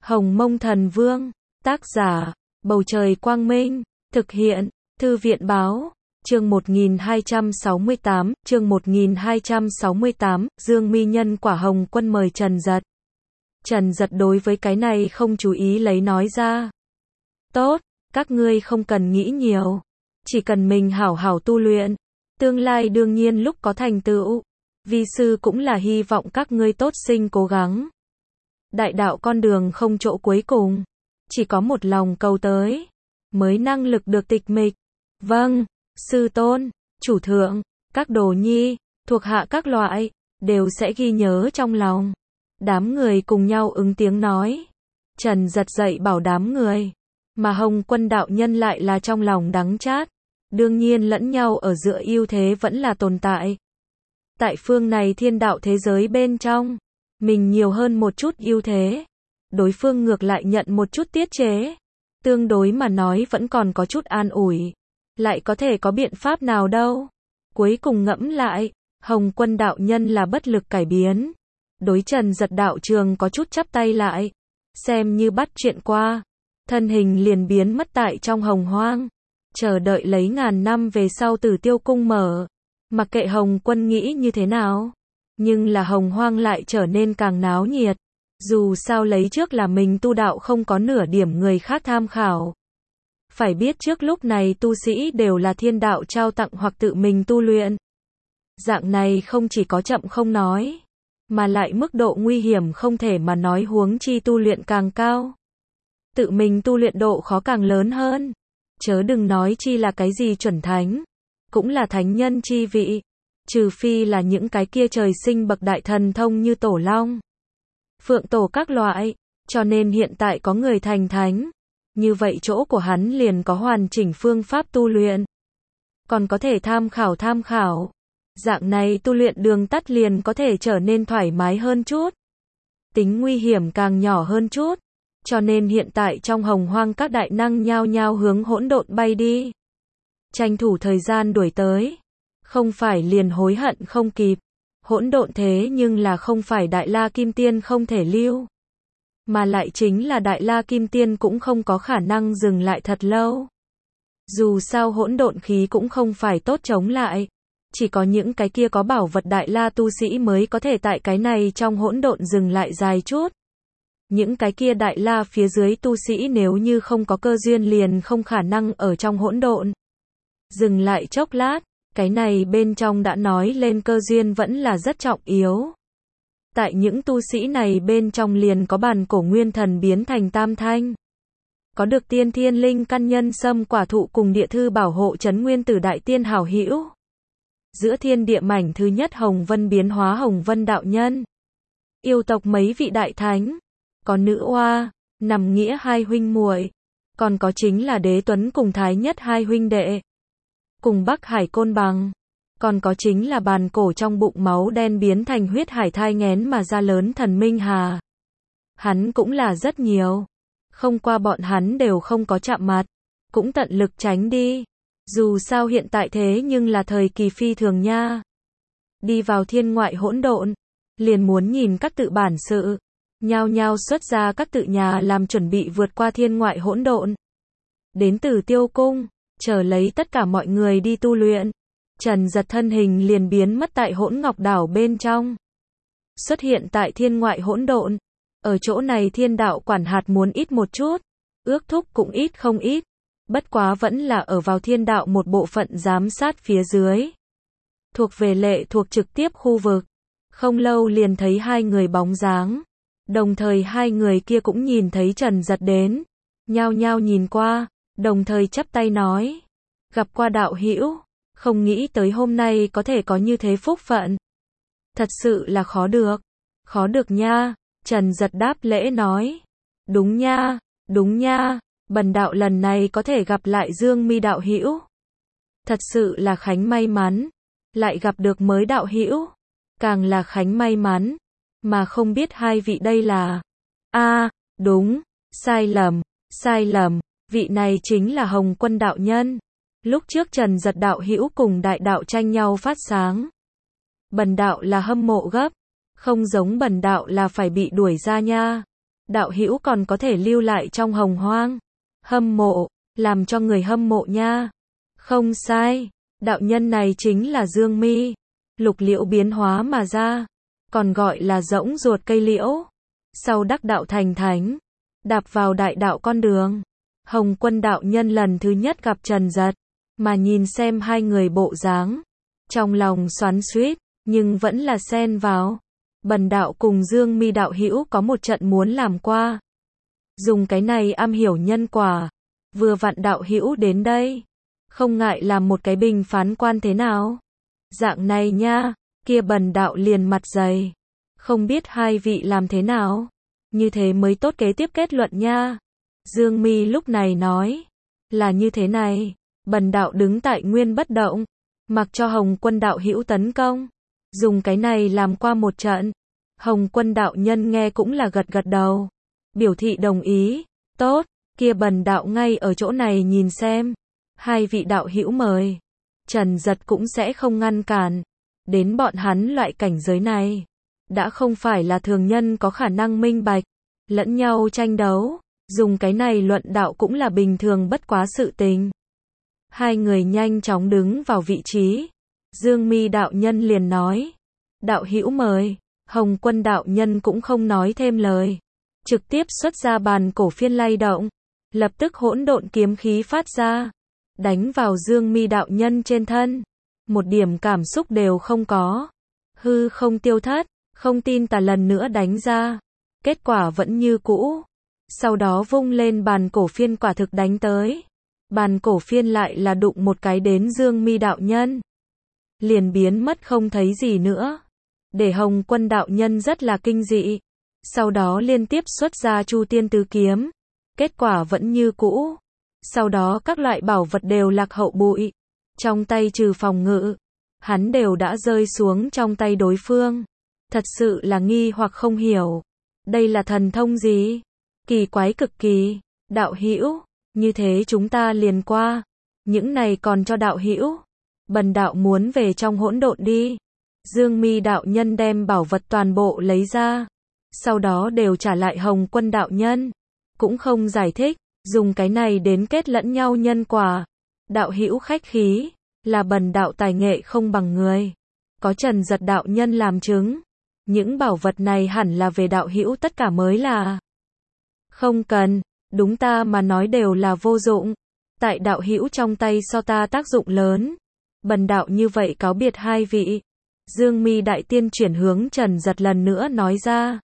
Hồng Mông Thần Vương, tác giả, Bầu Trời Quang Minh, thực hiện, Thư viện Báo, chương 1268, Dương Mi Nhân Quả Hồng Quân mời Trần Dật. Trần Dật đối với cái này không chú ý lấy nói ra. Tốt, các ngươi không cần nghĩ nhiều, chỉ cần mình hảo hảo tu luyện, tương lai đương nhiên lúc có thành tựu, vi sư cũng là hy vọng các ngươi tốt sinh cố gắng. Đại đạo con đường không chỗ cuối cùng, chỉ có một lòng cầu tới, mới năng lực được tịch mịch. Vâng, sư tôn, chủ thượng, các đồ nhi, thuộc hạ các loại, đều sẽ ghi nhớ trong lòng. Đám người cùng nhau ứng tiếng nói. Trần Dật dạy bảo đám người, mà Hồng Quân đạo nhân lại là trong lòng đắng chát. Đương nhiên lẫn nhau ở giữa ưu thế vẫn là tồn tại. Tại phương này thiên đạo thế giới bên trong, mình nhiều hơn một chút ưu thế, đối phương ngược lại nhận một chút tiết chế. Tương đối mà nói vẫn còn có chút an ủi, lại có thể có biện pháp nào đâu. Cuối cùng ngẫm lại, Hồng Quân đạo nhân là bất lực cải biến. Đối Trần Dật đạo trường có chút chắp tay lại, xem như bắt chuyện qua, thân hình liền biến mất tại trong hồng hoang, chờ đợi lấy ngàn năm về sau Tử Tiêu cung mở. Mặc kệ Hồng Quân nghĩ như thế nào, nhưng là hồng hoang lại trở nên càng náo nhiệt. Dù sao lấy trước là mình tu đạo không có nửa điểm người khác tham khảo. Phải biết trước lúc này tu sĩ đều là thiên đạo trao tặng hoặc tự mình tu luyện. Dạng này không chỉ có chậm không nói, mà lại mức độ nguy hiểm không thể mà nói, huống chi tu luyện càng cao, tự mình tu luyện độ khó càng lớn hơn. Chớ đừng nói chi là cái gì chuẩn thánh, cũng là thánh nhân chi vị, trừ phi là những cái kia trời sinh bậc đại thần thông như Tổ Long, Phượng Tổ các loại. Cho nên hiện tại có người thành thánh, như vậy chỗ của hắn liền có hoàn chỉnh phương pháp tu luyện, còn có thể tham khảo. Dạng này tu luyện đường tắt liền có thể trở nên thoải mái hơn chút, tính nguy hiểm càng nhỏ hơn chút. Cho nên hiện tại trong hồng hoang các đại năng nhao nhao hướng hỗn độn bay đi, tranh thủ thời gian đuổi tới, không phải liền hối hận không kịp. Hỗn độn thế nhưng là không phải Đại La Kim Tiên không thể lưu, mà lại chính là Đại La Kim Tiên cũng không có khả năng dừng lại thật lâu. Dù sao hỗn độn khí cũng không phải tốt chống lại, chỉ có những cái kia có bảo vật Đại La tu sĩ mới có thể tại cái này trong hỗn độn dừng lại dài chút. Những cái kia Đại La phía dưới tu sĩ nếu như không có cơ duyên liền không khả năng ở trong hỗn độn dừng lại chốc lát. Cái này bên trong đã nói lên cơ duyên vẫn là rất trọng yếu. Tại những tu sĩ này bên trong liền có bàn cổ nguyên thần biến thành tam thanh, có được tiên thiên linh căn nhân sâm quả thụ cùng địa thư bảo hộ trấn nguyên tử đại tiên hảo hữu. Giữa thiên địa mảnh thứ nhất Hồng Vân biến hóa Hồng Vân đạo nhân, yêu tộc mấy vị đại thánh, có nữ oa, nằm nghĩa hai huynh muội, còn có chính là Đế Tuấn cùng Thái Nhất hai huynh đệ, cùng Bắc Hải Côn Bằng, còn có chính là bàn cổ trong bụng máu đen biến thành huyết hải thai nghén mà ra lớn thần Minh Hà. Hắn cũng là rất nhiều, không qua bọn hắn đều không có chạm mặt, cũng tận lực tránh đi. Dù sao hiện tại thế nhưng là thời kỳ phi thường nha. Đi vào thiên ngoại hỗn độn, liền muốn nhìn các tự bản sự, nhao nhao xuất ra các tự nhà làm chuẩn bị vượt qua thiên ngoại hỗn độn. Đến Tử Tiêu cung, chờ lấy tất cả mọi người đi tu luyện. Trần Dật thân hình liền biến mất tại Hỗn Ngọc đảo bên trong, xuất hiện tại thiên ngoại hỗn độn. Ở chỗ này thiên đạo quản hạt muốn ít một chút, ước thúc cũng ít không ít, bất quá vẫn là ở vào thiên đạo một bộ phận giám sát phía dưới, thuộc về lệ thuộc trực tiếp khu vực. Không lâu liền thấy hai người bóng dáng, đồng thời hai người kia cũng nhìn thấy Trần Dật đến, nhao nhao nhìn qua, đồng thời chắp tay nói, gặp qua đạo hữu, không nghĩ tới hôm nay có thể có như thế phúc phận. Thật sự là khó được nha. Trần Dật đáp lễ nói, đúng nha, bần đạo lần này có thể gặp lại Dương Mi đạo hữu, thật sự là khánh may mắn, lại gặp được mới đạo hữu, càng là khánh may mắn, mà không biết hai vị đây là. Đúng, sai lầm. Vị này chính là Hồng Quân đạo nhân. Lúc trước Trần Dật đạo hữu cùng đại đạo tranh nhau phát sáng, bần đạo là hâm mộ gấp, không giống bần đạo là phải bị đuổi ra nha. đạo hữu còn có thể lưu lại trong hồng hoang. Hâm mộ, làm cho người hâm mộ nha. Không sai, đạo nhân này chính là Dương Mi, lục liễu biến hóa mà ra, còn gọi là rỗng ruột cây liễu. Sau đắc đạo thành thánh, đạp vào đại đạo con đường, Hồng Quân đạo nhân lần thứ nhất gặp Trần Dật, mà nhìn xem hai người bộ dáng, trong lòng xoắn xuýt, nhưng vẫn là xen vào. Bần đạo cùng Dương Mi đạo hữu có một trận muốn làm qua. Dùng cái này am hiểu nhân quả, vừa vặn đạo hữu đến đây, không ngại làm một cái bình phán quan thế nào? Dạng này nha, kia bần đạo liền mặt dày. Không biết hai vị làm thế nào? Như thế mới tốt kế tiếp kết luận nha. Dương Mi lúc này nói, là như thế này, bần đạo đứng tại nguyên bất động, mặc cho Hồng Quân đạo hữu tấn công, dùng cái này làm qua một trận. Hồng Quân đạo nhân nghe cũng là gật gật đầu, biểu thị đồng ý. Tốt, kia bần đạo ngay ở chỗ này nhìn xem. Hai vị đạo hữu mời. Trần Dật cũng sẽ không ngăn cản. Đến bọn hắn loại cảnh giới này, đã không phải là thường nhân có khả năng minh bạch, lẫn nhau tranh đấu, dùng cái này luận đạo cũng là bình thường bất quá sự tình. Hai người nhanh chóng đứng vào vị trí. Dương Mi đạo nhân liền nói, đạo hữu mời. Hồng Quân đạo nhân cũng không nói thêm lời, trực tiếp xuất ra bàn cổ phiên lay động, lập tức hỗn độn kiếm khí phát ra, đánh vào Dương Mi đạo nhân trên thân, một điểm cảm xúc đều không có. Hư không tiêu thất, không tin tà lần nữa đánh ra, kết quả vẫn như cũ. Sau đó vung lên bàn cổ phiên quả thực đánh tới. Bàn cổ phiên lại là đụng một cái đến Dương Mi đạo nhân, liền biến mất không thấy gì nữa, để Hồng Quân đạo nhân rất là kinh dị. Sau đó liên tiếp xuất ra Chu Tiên Tứ Kiếm, kết quả vẫn như cũ. Sau đó các loại bảo vật đều lạc hậu bụi, trong tay trừ phòng ngự, hắn đều đã rơi xuống trong tay đối phương. Thật sự là nghi hoặc không hiểu, đây là thần thông gì? Kỳ quái cực kỳ. Đạo hữu, như thế chúng ta liền qua, những này còn cho đạo hữu. Bần đạo muốn về trong hỗn độn đi. Dương Mi đạo nhân đem bảo vật toàn bộ lấy ra, sau đó đều trả lại Hồng Quân đạo nhân, cũng không giải thích, dùng cái này đến kết lẫn nhau nhân quả. Đạo hữu khách khí, là bần đạo tài nghệ không bằng người, có Trần Dật đạo nhân làm chứng, những bảo vật này hẳn là về đạo hữu tất cả mới là. Không cần, đúng ta mà nói đều là vô dụng, tại đạo hữu trong tay so ta tác dụng lớn. Bần đạo như vậy cáo biệt hai vị. Dương Mi đại tiên chuyển hướng Trần Dật lần nữa nói ra,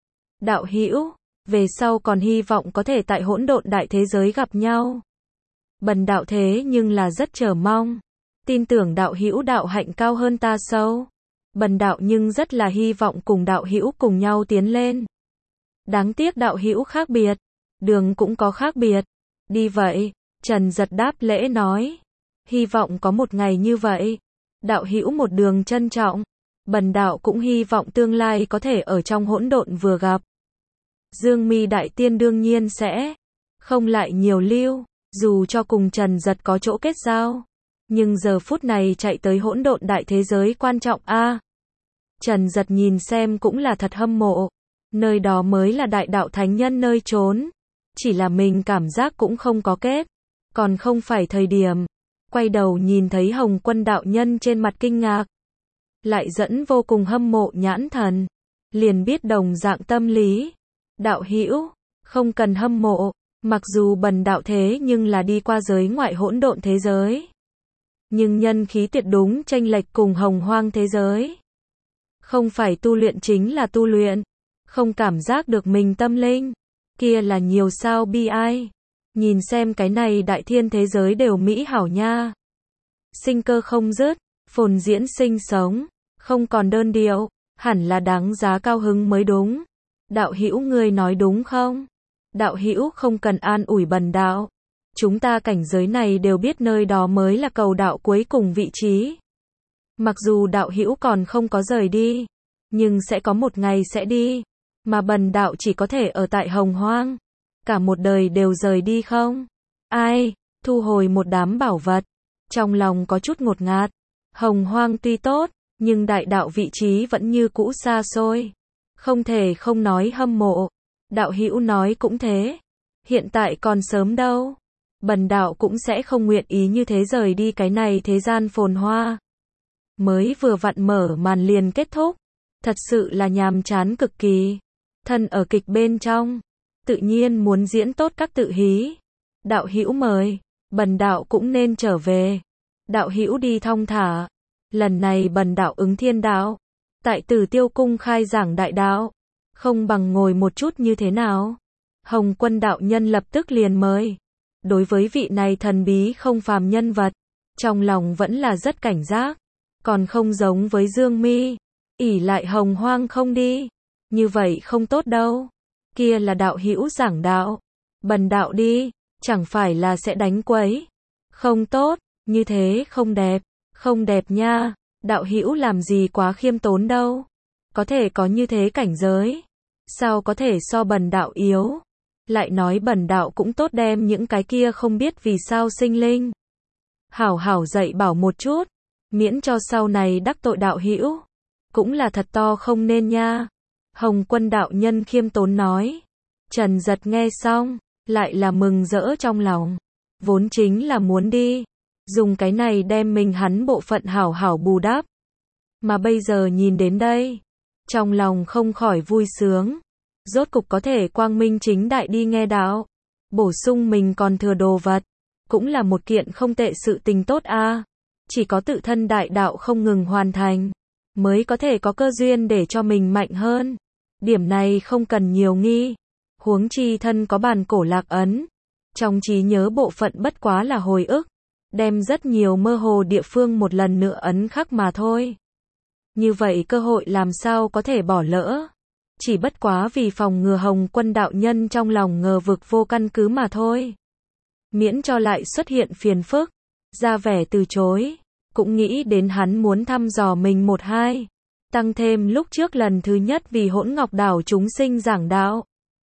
đạo hữu, về sau còn hy vọng có thể tại hỗn độn đại thế giới gặp nhau. Bần đạo thế nhưng là rất chờ mong, tin tưởng đạo hữu đạo hạnh cao hơn ta sâu. Bần đạo nhưng rất là hy vọng cùng đạo hữu cùng nhau tiến lên. Đáng tiếc đạo hữu khác biệt, đường cũng có khác biệt. Đi vậy, Trần Dật đáp lễ nói, hy vọng có một ngày như vậy. Đạo hữu một đường trân trọng, bần đạo cũng hy vọng tương lai có thể ở trong hỗn độn vừa gặp. Dương Mi đại tiên đương nhiên sẽ không lại nhiều lưu, dù cho cùng Trần Dật có chỗ kết giao, nhưng giờ phút này chạy tới hỗn độn đại thế giới quan trọng a. Trần Dật nhìn xem cũng là thật hâm mộ, nơi đó mới là đại đạo thánh nhân nơi trốn, chỉ là mình cảm giác cũng không có kết, còn không phải thời điểm. Quay đầu nhìn thấy Hồng Quân đạo nhân trên mặt kinh ngạc, lại dẫn vô cùng hâm mộ nhãn thần, liền biết đồng dạng tâm lý. Đạo hữu, không cần hâm mộ, mặc dù bần đạo thế nhưng là đi qua giới ngoại hỗn độn thế giới, nhưng nhân khí tuyệt đúng chênh lệch cùng hồng hoang thế giới. Không phải tu luyện chính là tu luyện, không cảm giác được mình tâm linh, kia là nhiều sao bi ai. Nhìn xem cái này đại thiên thế giới đều mỹ hảo nha. Sinh cơ không dứt, phồn diễn sinh sống, không còn đơn điệu, hẳn là đáng giá cao hứng mới đúng. Đạo hữu ngươi nói đúng không? Đạo hữu không cần an ủi bần đạo. Chúng ta cảnh giới này đều biết nơi đó mới là cầu đạo cuối cùng vị trí. Mặc dù đạo hữu còn không có rời đi, nhưng sẽ có một ngày sẽ đi, mà bần đạo chỉ có thể ở tại hồng hoang. Cả một đời đều rời đi không? Ai? Thu hồi một đám bảo vật, trong lòng có chút ngột ngạt. Hồng hoang tuy tốt, nhưng đại đạo vị trí vẫn như cũ xa xôi. Không thể không nói hâm mộ. Đạo hữu nói cũng thế. Hiện tại còn sớm đâu. Bần đạo cũng sẽ không nguyện ý như thế rời đi cái này thế gian phồn hoa. Mới vừa vặn mở màn liền kết thúc. Thật sự là nhàm chán cực kỳ. Thân ở kịch bên trong. Tự nhiên muốn diễn tốt các tự hí. Đạo hữu mời. Bần đạo cũng nên trở về. Đạo hữu đi thong thả. Lần này bần đạo ứng thiên đạo. Tại Tử Tiêu cung khai giảng đại đạo. Không bằng ngồi một chút như thế nào. Hồng Quân đạo nhân lập tức liền mời. Đối với vị này thần bí không phàm nhân vật. Trong lòng vẫn là rất cảnh giác. Còn không giống với Dương Mi. Ỷ lại hồng hoang không đi. Như vậy không tốt đâu. Kia là đạo hữu giảng đạo. Bần đạo đi. Chẳng phải là sẽ đánh quấy. Không tốt. Như thế không đẹp. Không đẹp nha. Đạo hữu làm gì quá khiêm tốn đâu. Có thể có như thế cảnh giới. Sao có thể so bần đạo yếu. Lại nói bần đạo cũng tốt đem những cái kia không biết vì sao sinh linh. Hảo hảo dạy bảo một chút. Miễn cho sau này đắc tội đạo hữu. Cũng là thật to không nên nha. Hồng Quân đạo nhân khiêm tốn nói. Trần Giật nghe xong. Lại là mừng rỡ trong lòng. Vốn chính là muốn đi. Dùng cái này đem mình hắn bộ phận hảo hảo bù đắp. Mà bây giờ nhìn đến đây. Trong lòng không khỏi vui sướng. Rốt cục có thể quang minh chính đại đi nghe đạo. Bổ sung mình còn thừa đồ vật. Cũng là một kiện không tệ sự tình tốt a. Chỉ có tự thân đại đạo không ngừng hoàn thành. Mới có thể có cơ duyên để cho mình mạnh hơn. Điểm này không cần nhiều nghi. Huống chi thân có bàn cổ lạc ấn. Trong trí nhớ bộ phận bất quá là hồi ức. Đem rất nhiều mơ hồ địa phương một lần nữa ấn khắc mà thôi. Như vậy cơ hội làm sao có thể bỏ lỡ. Chỉ bất quá vì phòng ngừa Hồng Quân đạo nhân trong lòng ngờ vực vô căn cứ mà thôi. Miễn cho lại xuất hiện phiền phức. Ra vẻ từ chối. Cũng nghĩ đến hắn muốn thăm dò mình một hai. Tăng thêm lúc trước lần thứ nhất vì Hỗn Ngọc Đảo chúng sinh giảng đạo.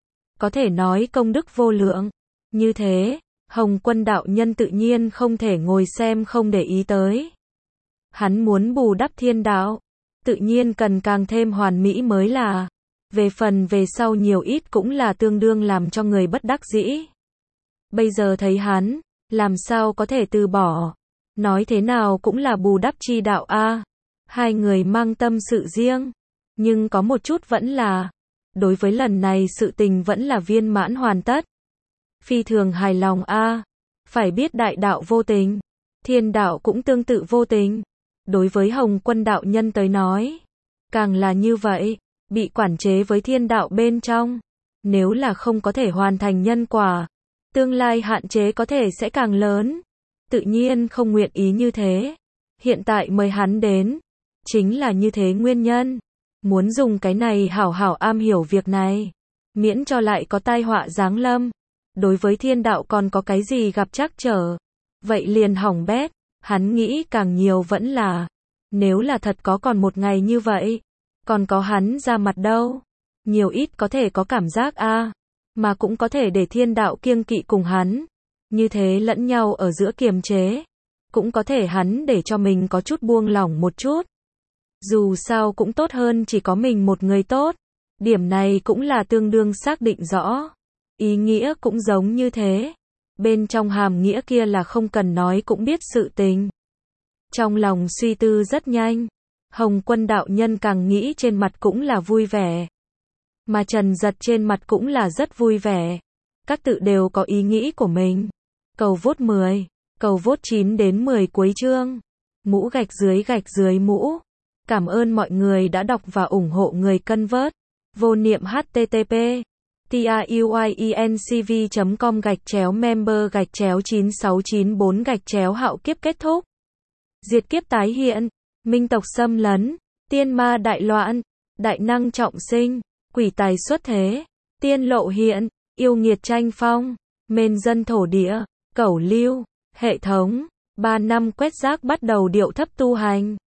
Có thể nói công đức vô lượng. Như thế, Hồng Quân đạo nhân tự nhiên không thể ngồi xem không để ý tới. Hắn muốn bù đắp thiên đạo. Tự nhiên cần càng thêm hoàn mỹ mới là. Về phần về sau nhiều ít cũng là tương đương làm cho người bất đắc dĩ. Bây giờ thấy hắn, làm sao có thể từ bỏ. Nói thế nào cũng là bù đắp chi đạo a. Hai người mang tâm sự riêng. Nhưng có một chút vẫn là. Đối với lần này sự tình vẫn là viên mãn hoàn tất. Phi thường hài lòng a. Phải biết đại đạo vô tình. Thiên đạo cũng tương tự vô tình. Đối với Hồng Quân đạo nhân tới nói. Càng là như vậy. Bị quản chế với thiên đạo bên trong. Nếu là không có thể hoàn thành nhân quả. Tương lai hạn chế có thể sẽ càng lớn. Tự nhiên không nguyện ý như thế. Hiện tại mời hắn đến. Chính là như thế nguyên nhân. Muốn dùng cái này hảo hảo am hiểu việc này. Miễn cho lại có tai họa giáng lâm. Đối với thiên đạo còn có cái gì gặp trắc trở. Vậy liền hỏng bét. Hắn nghĩ càng nhiều vẫn là. Nếu là thật có còn một ngày như vậy. Còn có hắn ra mặt đâu. Nhiều ít có thể có cảm giác a. Mà cũng có thể để thiên đạo kiêng kỵ cùng hắn. Như thế lẫn nhau ở giữa kiềm chế. Cũng có thể hắn để cho mình có chút buông lỏng một chút. Dù sao cũng tốt hơn chỉ có mình một người tốt. Điểm này cũng là tương đương xác định rõ. Ý nghĩa cũng giống như thế. Bên trong hàm nghĩa kia là không cần nói cũng biết sự tình. Trong lòng suy tư rất nhanh. Hồng Quân đạo nhân càng nghĩ trên mặt cũng là vui vẻ. Mà Trần Giật trên mặt cũng là rất vui vẻ. Các tự đều có ý nghĩ của mình. Cầu vote 10, cầu vote 9 đến 10 cuối chương. Mũ gạch dưới mũ. Cảm ơn mọi người đã đọc và ủng hộ người cân vớt. Vô niệm http truyencv.com/member/9694 hạo kiếp kết thúc. Diệt kiếp tái hiện. Minh tộc xâm lấn. Tiên ma đại loạn. Đại năng trọng sinh. Quỷ tài xuất thế. Tiên lộ hiện. Yêu nghiệt tranh phong. Mên dân thổ địa. Cẩu lưu. Hệ thống. 3 năm quét rác bắt đầu điệu thấp tu hành.